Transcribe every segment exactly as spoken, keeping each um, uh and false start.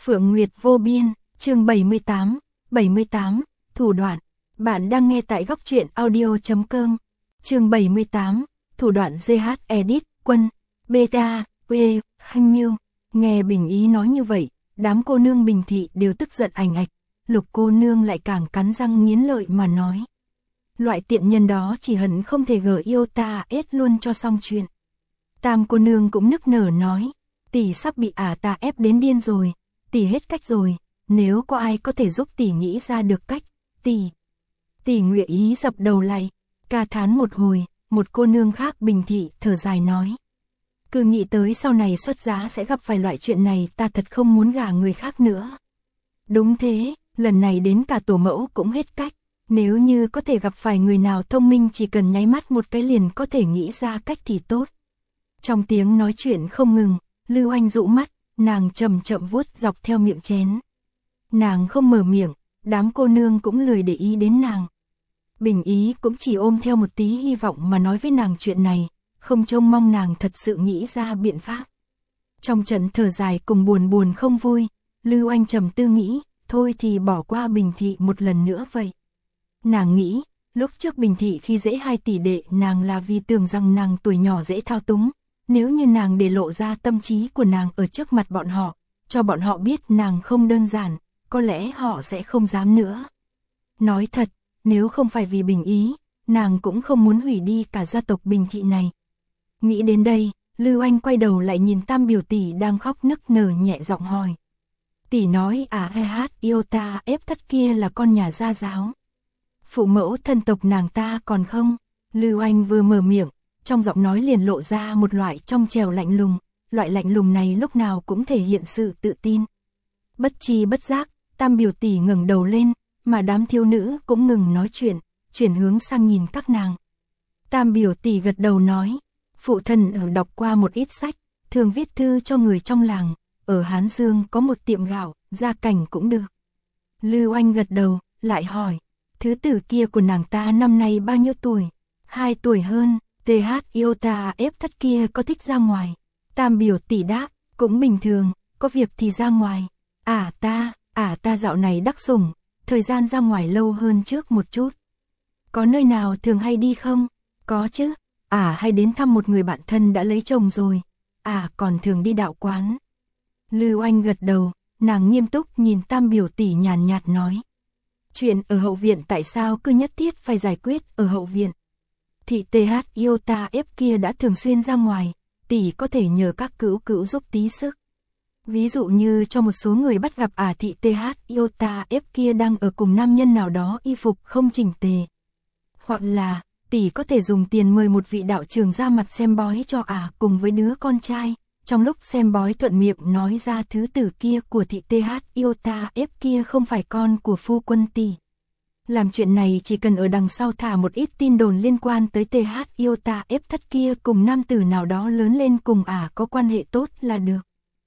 Phượng Nguyệt vô biên, chương bảy mươi tám, bảy mươi tám, thủ đoạn. Bạn đang nghe tại góc truyện audio chấm com. Chương bảy mươi tám, thủ đoạn giê hát Edit, Quân, Beta, Quê, Hanh Miêu. Nghe Bình Ý nói như vậy, đám cô nương Bình Thị đều tức giận ảnh ạch. Lục cô nương lại càng cắn răng nghiến lợi mà nói. Loại tiện nhân đó chỉ hận không thể gỡ yêu ta ép luôn cho xong chuyện. Tam cô nương cũng nức nở nói, tỷ sắp bị ả ta ép đến điên rồi, tỷ hết cách rồi, nếu có ai có thể giúp tỷ nghĩ ra được cách, tỷ. Tỷ Nguyệt Ý dập đầu lại, ca thán một hồi, một cô nương khác Bình Thị thở dài nói. Cứ nghĩ tới sau này xuất giá sẽ gặp phải loại chuyện này, ta thật không muốn gả người khác nữa. Đúng thế, lần này đến cả tổ mẫu cũng hết cách, nếu như có thể gặp phải người nào thông minh chỉ cần nháy mắt một cái liền có thể nghĩ ra cách thì tốt. Trong tiếng nói chuyện không ngừng, Lưu Anh dụ mắt, nàng chậm chậm vuốt dọc theo miệng chén. Nàng không mở miệng, đám cô nương cũng lười để ý đến nàng. Bình Ý cũng chỉ ôm theo một tí hy vọng mà nói với nàng chuyện này, không trông mong nàng thật sự nghĩ ra biện pháp. Trong trận thở dài cùng buồn buồn không vui, Lưu Anh trầm tư nghĩ, thôi thì bỏ qua Bình Thị một lần nữa vậy. Nàng nghĩ, lúc trước Bình Thị khi dễ hai tỷ đệ nàng là vì tưởng rằng nàng tuổi nhỏ dễ thao túng. Nếu như nàng để lộ ra tâm trí của nàng ở trước mặt bọn họ, cho bọn họ biết nàng không đơn giản, có lẽ họ sẽ không dám nữa. Nói thật, nếu không phải vì Bình Ý, nàng cũng không muốn hủy đi cả gia tộc Bình Thị này. Nghĩ đến đây, Lưu Anh quay đầu lại nhìn Tam biểu tỷ đang khóc nức nở nhẹ giọng hỏi. Tỷ nói à hay hát yêu ta ép thất kia là con nhà gia giáo. Phụ mẫu thân tộc nàng ta còn không? Lưu Anh vừa mở miệng, trong giọng nói liền lộ ra một loại trong trẻo lạnh lùng, loại lạnh lùng này lúc nào cũng thể hiện sự tự tin. Bất chi bất giác, Tam biểu tỷ ngẩng đầu lên, mà đám thiếu nữ cũng ngừng nói chuyện, chuyển hướng sang nhìn các nàng. Tam biểu tỷ gật đầu nói, phụ thân ở đọc qua một ít sách, thường viết thư cho người trong làng, ở Hán Dương có một tiệm gạo, gia cảnh cũng được. Lưu Anh gật đầu, lại hỏi, thứ tử kia của nàng ta năm nay bao nhiêu tuổi? Hai tuổi hơn. tê hát yêu ta ép thất kia có thích ra ngoài? Tam biểu tỷ đáp, cũng bình thường, có việc thì ra ngoài. À ta, à ta dạo này đắc sủng, thời gian ra ngoài lâu hơn trước một chút. Có nơi nào thường hay đi không? Có chứ, à hay đến thăm một người bạn thân đã lấy chồng rồi. À còn thường đi đạo quán. Lưu Anh gật đầu, nàng nghiêm túc nhìn Tam biểu tỷ nhàn nhạt nói. Chuyện ở hậu viện tại sao cứ nhất thiết phải giải quyết ở hậu viện? Thị tê hát yêu ta ép kia đã thường xuyên ra ngoài, tỷ có thể nhờ các cữu cữu giúp tí sức. Ví dụ như cho một số người bắt gặp ả thị tê hát yêu ta ép kia đang ở cùng nam nhân nào đó y phục không chỉnh tề. Hoặc là, tỷ có thể dùng tiền mời một vị đạo trưởng ra mặt xem bói cho ả cùng với đứa con trai, trong lúc xem bói thuận miệng nói ra thứ tử kia của thị tê hát yêu ta ép kia không phải con của phu quân tỷ. Làm chuyện này chỉ cần ở đằng sau thả một ít tin đồn liên quan tới tê hát yêu ta ép thất kia cùng nam tử nào đó lớn lên cùng ả có quan hệ tốt là được.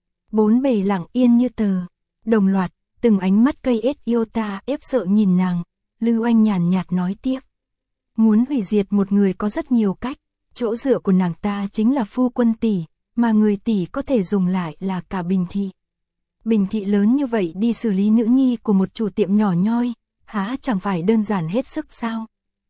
Bốn bề lặng yên như tờ, đồng loạt, từng ánh mắt cây ết yêu ta ép sợ nhìn nàng, Lưu Anh nhàn nhạt nói tiếp. Muốn hủy diệt một người có rất nhiều cách, chỗ dựa của nàng ta chính là phu quân tỷ, mà người tỷ có thể dùng lại là cả Bình Thị. Bình Thị lớn như vậy đi xử lý nữ nhi của một chủ tiệm nhỏ nhoi, há chẳng phải đơn giản hết sức sao?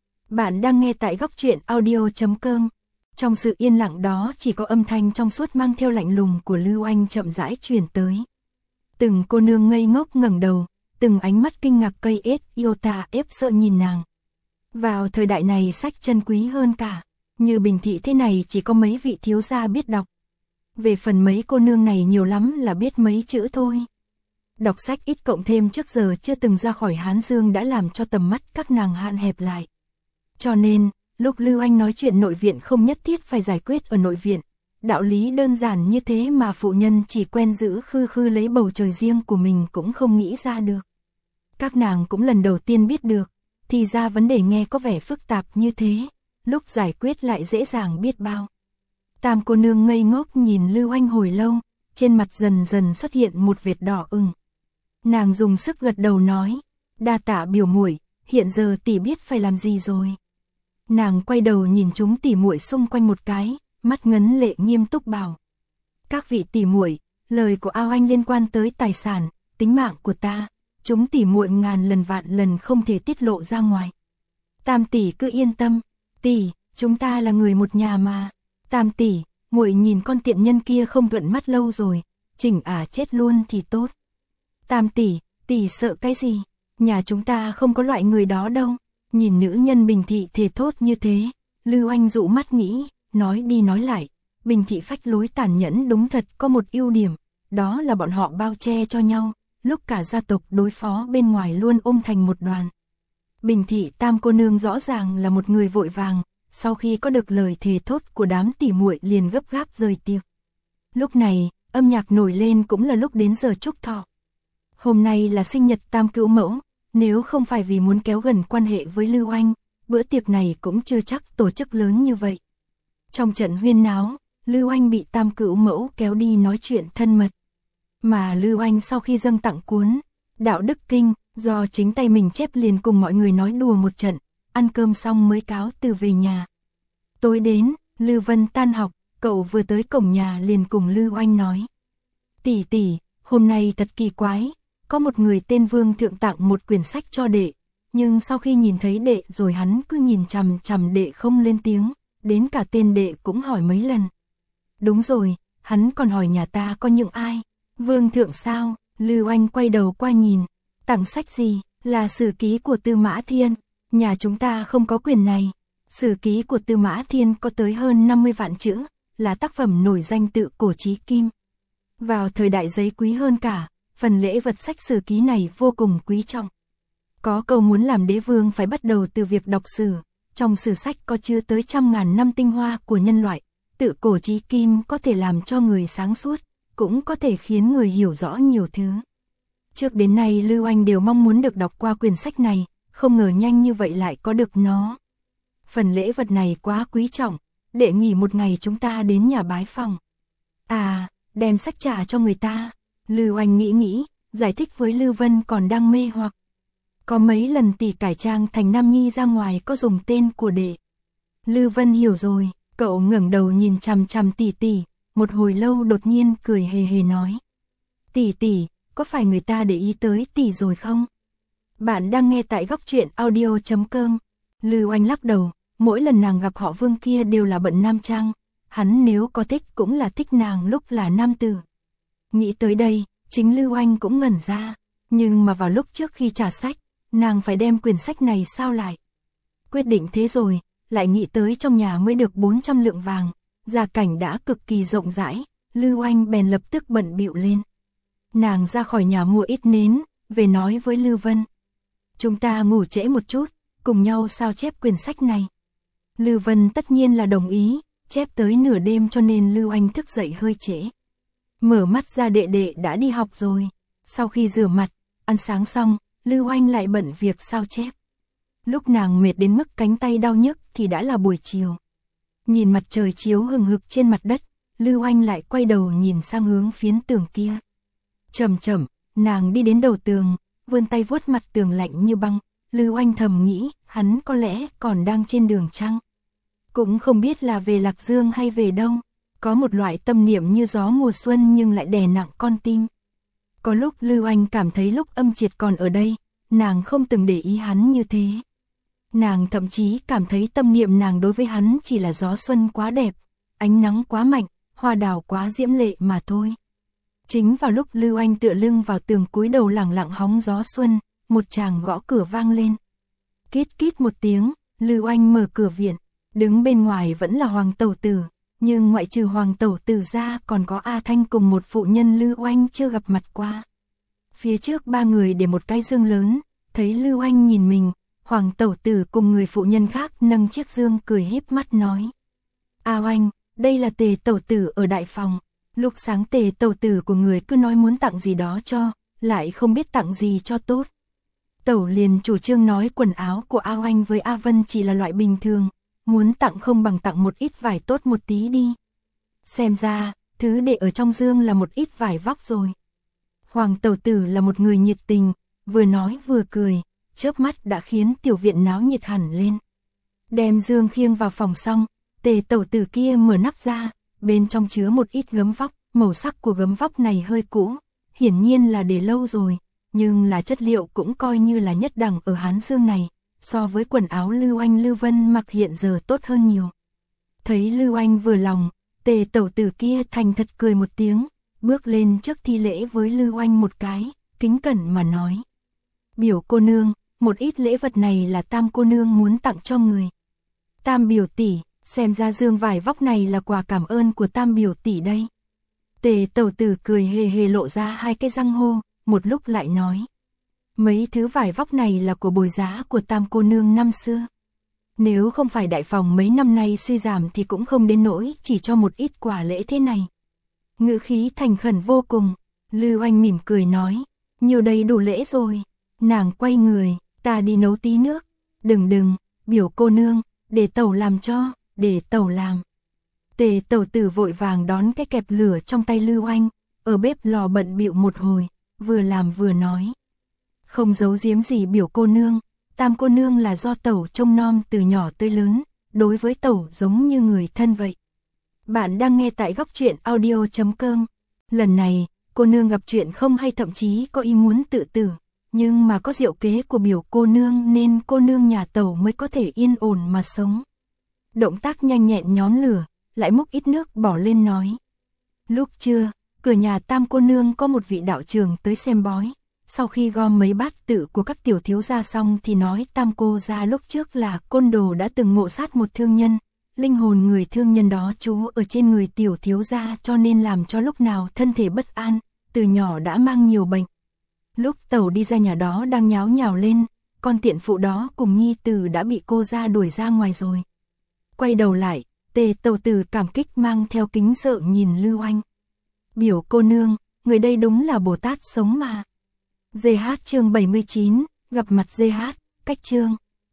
Bạn đang nghe tại góc truyện audio chấm com. Trong sự yên lặng đó chỉ có âm thanh trong suốt mang theo lạnh lùng của Lưu Anh chậm rãi truyền tới. Từng cô nương ngây ngốc ngẩng đầu, từng ánh mắt kinh ngạc cây ết yêu ta ép sợ nhìn nàng. Vào thời đại này sách chân quý hơn cả, như Bình Thị thế này chỉ có mấy vị thiếu gia biết đọc. Về phần mấy cô nương này nhiều lắm là biết mấy chữ thôi. Đọc sách ít cộng thêm trước giờ chưa từng ra khỏi Hán Dương đã làm cho tầm mắt các nàng hạn hẹp lại. Cho nên, lúc Lưu Anh nói chuyện nội viện không nhất thiết phải giải quyết ở nội viện, đạo lý đơn giản như thế mà phụ nhân chỉ quen giữ khư khư lấy bầu trời riêng của mình cũng không nghĩ ra được. Các nàng cũng lần đầu tiên biết được, thì ra vấn đề nghe có vẻ phức tạp như thế, lúc giải quyết lại dễ dàng biết bao. Tam cô nương ngây ngốc nhìn Lưu Anh hồi lâu, trên mặt dần dần xuất hiện một vệt đỏ ửng. Nàng dùng sức gật đầu nói, đa tạ biểu muội, hiện giờ tỷ biết phải làm gì rồi. Nàng quay đầu nhìn chúng tỷ muội xung quanh một cái, mắt ngấn lệ nghiêm túc bảo. Các vị tỷ muội, lời của Ao Anh liên quan tới tài sản, tính mạng của ta, chúng tỉ muội ngàn lần vạn lần không thể tiết lộ ra ngoài. Tam tỷ cứ yên tâm, tỷ, chúng ta là người một nhà mà. Tam tỷ, muội nhìn con tiện nhân kia không thuận mắt lâu rồi, chỉnh ả chết luôn thì tốt. Tam tỷ, tỷ sợ cái gì? Nhà chúng ta không có loại người đó đâu. Nhìn nữ nhân Bình Thị thề thốt như thế, Lưu Anh dụ mắt nghĩ, nói đi nói lại, Bình Thị phách lối tàn nhẫn đúng thật có một ưu điểm, đó là bọn họ bao che cho nhau, lúc cả gia tộc đối phó bên ngoài luôn ôm thành một đoàn. Bình Thị tam cô nương rõ ràng là một người vội vàng, sau khi có được lời thề thốt của đám tỉ muội liền gấp gáp rời tiệc. Lúc này, âm nhạc nổi lên cũng là lúc đến giờ chúc thọ. Hôm nay là sinh nhật tam cữu mẫu, nếu không phải vì muốn kéo gần quan hệ với Lưu Anh, bữa tiệc này cũng chưa chắc tổ chức lớn như vậy. Trong trận huyên náo, Lưu Anh bị tam cữu mẫu kéo đi nói chuyện thân mật. Mà Lưu Anh sau khi dâng tặng cuốn Đạo Đức Kinh, do chính tay mình chép liền cùng mọi người nói đùa một trận, ăn cơm xong mới cáo từ về nhà. Tối đến, Lưu Vân tan học, cậu vừa tới cổng nhà liền cùng Lưu Anh nói. Tỷ tỷ, hôm nay thật kỳ quái, có một người tên Vương Thượng tặng một quyển sách cho đệ, nhưng sau khi nhìn thấy đệ rồi hắn cứ nhìn chằm chằm đệ không lên tiếng, đến cả tên đệ cũng hỏi mấy lần. Đúng rồi, hắn còn hỏi nhà ta có những ai. Vương Thượng sao? Lưu Anh quay đầu qua nhìn, tặng sách gì? Là sử ký của Tư Mã Thiên, nhà chúng ta không có quyền này. Sử ký của Tư Mã Thiên có tới hơn năm mươi vạn chữ, là tác phẩm nổi danh tự cổ chí kim. Vào thời đại giấy quý hơn cả, phần lễ vật sách sử ký này vô cùng quý trọng. Có câu muốn làm đế vương phải bắt đầu từ việc đọc sử, trong sử sách có chứa tới trăm ngàn năm tinh hoa của nhân loại, tự cổ chí kim có thể làm cho người sáng suốt, cũng có thể khiến người hiểu rõ nhiều thứ. Trước đến nay Lưu Anh đều mong muốn được đọc qua quyển sách này, không ngờ nhanh như vậy lại có được nó. Phần lễ vật này quá quý trọng, để nghỉ một ngày chúng ta đến nhà bái phòng. À, đem sách trả cho người ta. Lưu Anh nghĩ nghĩ, giải thích với Lưu Vân còn đang mê hoặc. Có mấy lần tỷ cải trang thành nam nhi ra ngoài có dùng tên của đệ. Lưu Vân hiểu rồi, cậu ngẩng đầu nhìn chằm chằm tỷ tỷ, một hồi lâu đột nhiên cười hề hề nói. Tỷ tỷ, có phải người ta để ý tới tỷ rồi không? Bạn đang nghe tại góc truyện audio chấm com. Lưu Anh lắc đầu, mỗi lần nàng gặp họ Vương kia đều là bận nam trang, hắn nếu có thích cũng là thích nàng lúc là nam tử. Nghĩ tới đây, chính Lưu Anh cũng ngẩn ra, nhưng mà vào lúc trước khi trả sách, nàng phải đem quyển sách này sao lại. Quyết định thế rồi, lại nghĩ tới trong nhà mới được bốn trăm lượng vàng, gia cảnh đã cực kỳ rộng rãi, Lưu Anh bèn lập tức bận bịu lên. Nàng ra khỏi nhà mua ít nến, về nói với Lưu Vân. Chúng ta ngủ trễ một chút, cùng nhau sao chép quyển sách này. Lưu Vân tất nhiên là đồng ý, chép tới nửa đêm cho nên Lưu Anh thức dậy hơi trễ. Mở mắt ra đệ đệ đã đi học rồi. Sau khi rửa mặt, ăn sáng xong, Lưu Anh lại bận việc sao chép. Lúc nàng mệt đến mức cánh tay đau nhức thì đã là buổi chiều. Nhìn mặt trời chiếu hừng hực trên mặt đất, Lưu Anh lại quay đầu nhìn sang hướng phiến tường kia. Chậm chậm, nàng đi đến đầu tường, vươn tay vuốt mặt tường lạnh như băng. Lưu Anh thầm nghĩ, hắn có lẽ còn đang trên đường chăng? Cũng không biết là về Lạc Dương hay về đâu. Có một loại tâm niệm như gió mùa xuân nhưng lại đè nặng con tim. Có lúc Lưu Anh cảm thấy lúc Âm Triệt còn ở đây, nàng không từng để ý hắn như thế. Nàng thậm chí cảm thấy tâm niệm nàng đối với hắn chỉ là gió xuân quá đẹp, ánh nắng quá mạnh, hoa đào quá diễm lệ mà thôi. Chính vào lúc Lưu Anh tựa lưng vào tường cúi đầu lẳng lặng hóng gió xuân, một chàng gõ cửa vang lên. Kít kít một tiếng, Lưu Anh mở cửa viện, đứng bên ngoài vẫn là Hoàng Tẩu Tử, nhưng ngoại trừ Hoàng Tẩu Tử ra còn có A Thanh cùng một phụ nhân Lưu Anh chưa gặp mặt qua. Phía trước ba người để một cái dương lớn, thấy Lưu Anh nhìn mình, Hoàng Tẩu Tử cùng người phụ nhân khác nâng chiếc dương cười híp mắt nói. A Oanh, đây là Tề Tẩu Tử ở đại phòng, lúc sáng Tề Tẩu Tử của người cứ nói muốn tặng gì đó cho, lại không biết tặng gì cho tốt. Tẩu liền chủ trương nói quần áo của A Oanh với A Vân chỉ là loại bình thường, muốn tặng không bằng tặng một ít vải tốt một tí đi. Xem ra, thứ để ở trong dương là một ít vải vóc rồi. Hoàng Tẩu Tử là một người nhiệt tình, vừa nói vừa cười, chớp mắt đã khiến tiểu viện náo nhiệt hẳn lên. Đem dương khiêng vào phòng xong, Tề Tẩu Tử kia mở nắp ra, bên trong chứa một ít gấm vóc, màu sắc của gấm vóc này hơi cũ, hiển nhiên là để lâu rồi, nhưng là chất liệu cũng coi như là nhất đẳng ở Hán Dương này, so với quần áo Lưu Anh Lưu Vân mặc hiện giờ tốt hơn nhiều. Thấy Lưu Anh vừa lòng, Tề tẩu tử kia thành thật cười một tiếng, bước lên trước thi lễ với Lưu Anh một cái, kính cẩn mà nói. Biểu cô nương, một ít lễ vật này là Tam cô nương muốn tặng cho người. Tam biểu tỷ, xem ra dương vải vóc này là quà cảm ơn của Tam biểu tỷ đây. Tề tẩu tử cười hề hề lộ ra hai cái răng hô, một lúc lại nói. Mấy thứ vải vóc này là của bồi giá của Tam cô nương năm xưa. Nếu không phải đại phòng mấy năm nay suy giảm thì cũng không đến nỗi chỉ cho một ít quà lễ thế này. Ngữ khí thành khẩn vô cùng, Lưu Anh mỉm cười nói, nhiều đầy đủ lễ rồi. Nàng quay người, ta đi nấu tí nước. Đừng đừng, biểu cô nương, để tẩu làm cho, để tẩu làm. Tề tẩu tử vội vàng đón cái kẹp lửa trong tay Lưu Anh, ở bếp lò bận bịu một hồi, vừa làm vừa nói. Không giấu giếm gì biểu cô nương, Tam cô nương là do tẩu trông nom từ nhỏ tới lớn, đối với tẩu giống như người thân vậy. Bạn đang nghe tại góc truyện audio chấm com. Lần này, cô nương gặp chuyện không hay thậm chí có ý muốn tự tử, nhưng mà có diệu kế của biểu cô nương nên cô nương nhà tẩu mới có thể yên ổn mà sống. Động tác nhanh nhẹn nhóm lửa, lại múc ít nước bỏ lên nói. Lúc trưa, cửa nhà Tam cô nương có một vị đạo trưởng tới xem bói. Sau khi gom mấy bát tự của các tiểu thiếu gia xong thì nói Tam cô gia lúc trước là côn đồ đã từng ngộ sát một thương nhân. Linh hồn người thương nhân đó trú ở trên người tiểu thiếu gia cho nên làm cho lúc nào thân thể bất an, từ nhỏ đã mang nhiều bệnh. Lúc tẩu đi ra nhà đó đang nháo nhào lên, con tiện phụ đó cùng nhi tử đã bị cô gia đuổi ra ngoài rồi. Quay đầu lại, Tề tẩu tử cảm kích mang theo kính sợ nhìn Lưu Anh. Biểu cô nương, người đây đúng là Bồ Tát sống mà. giê hát chương bảy mươi chín, gặp mặt giê hát, cách chương.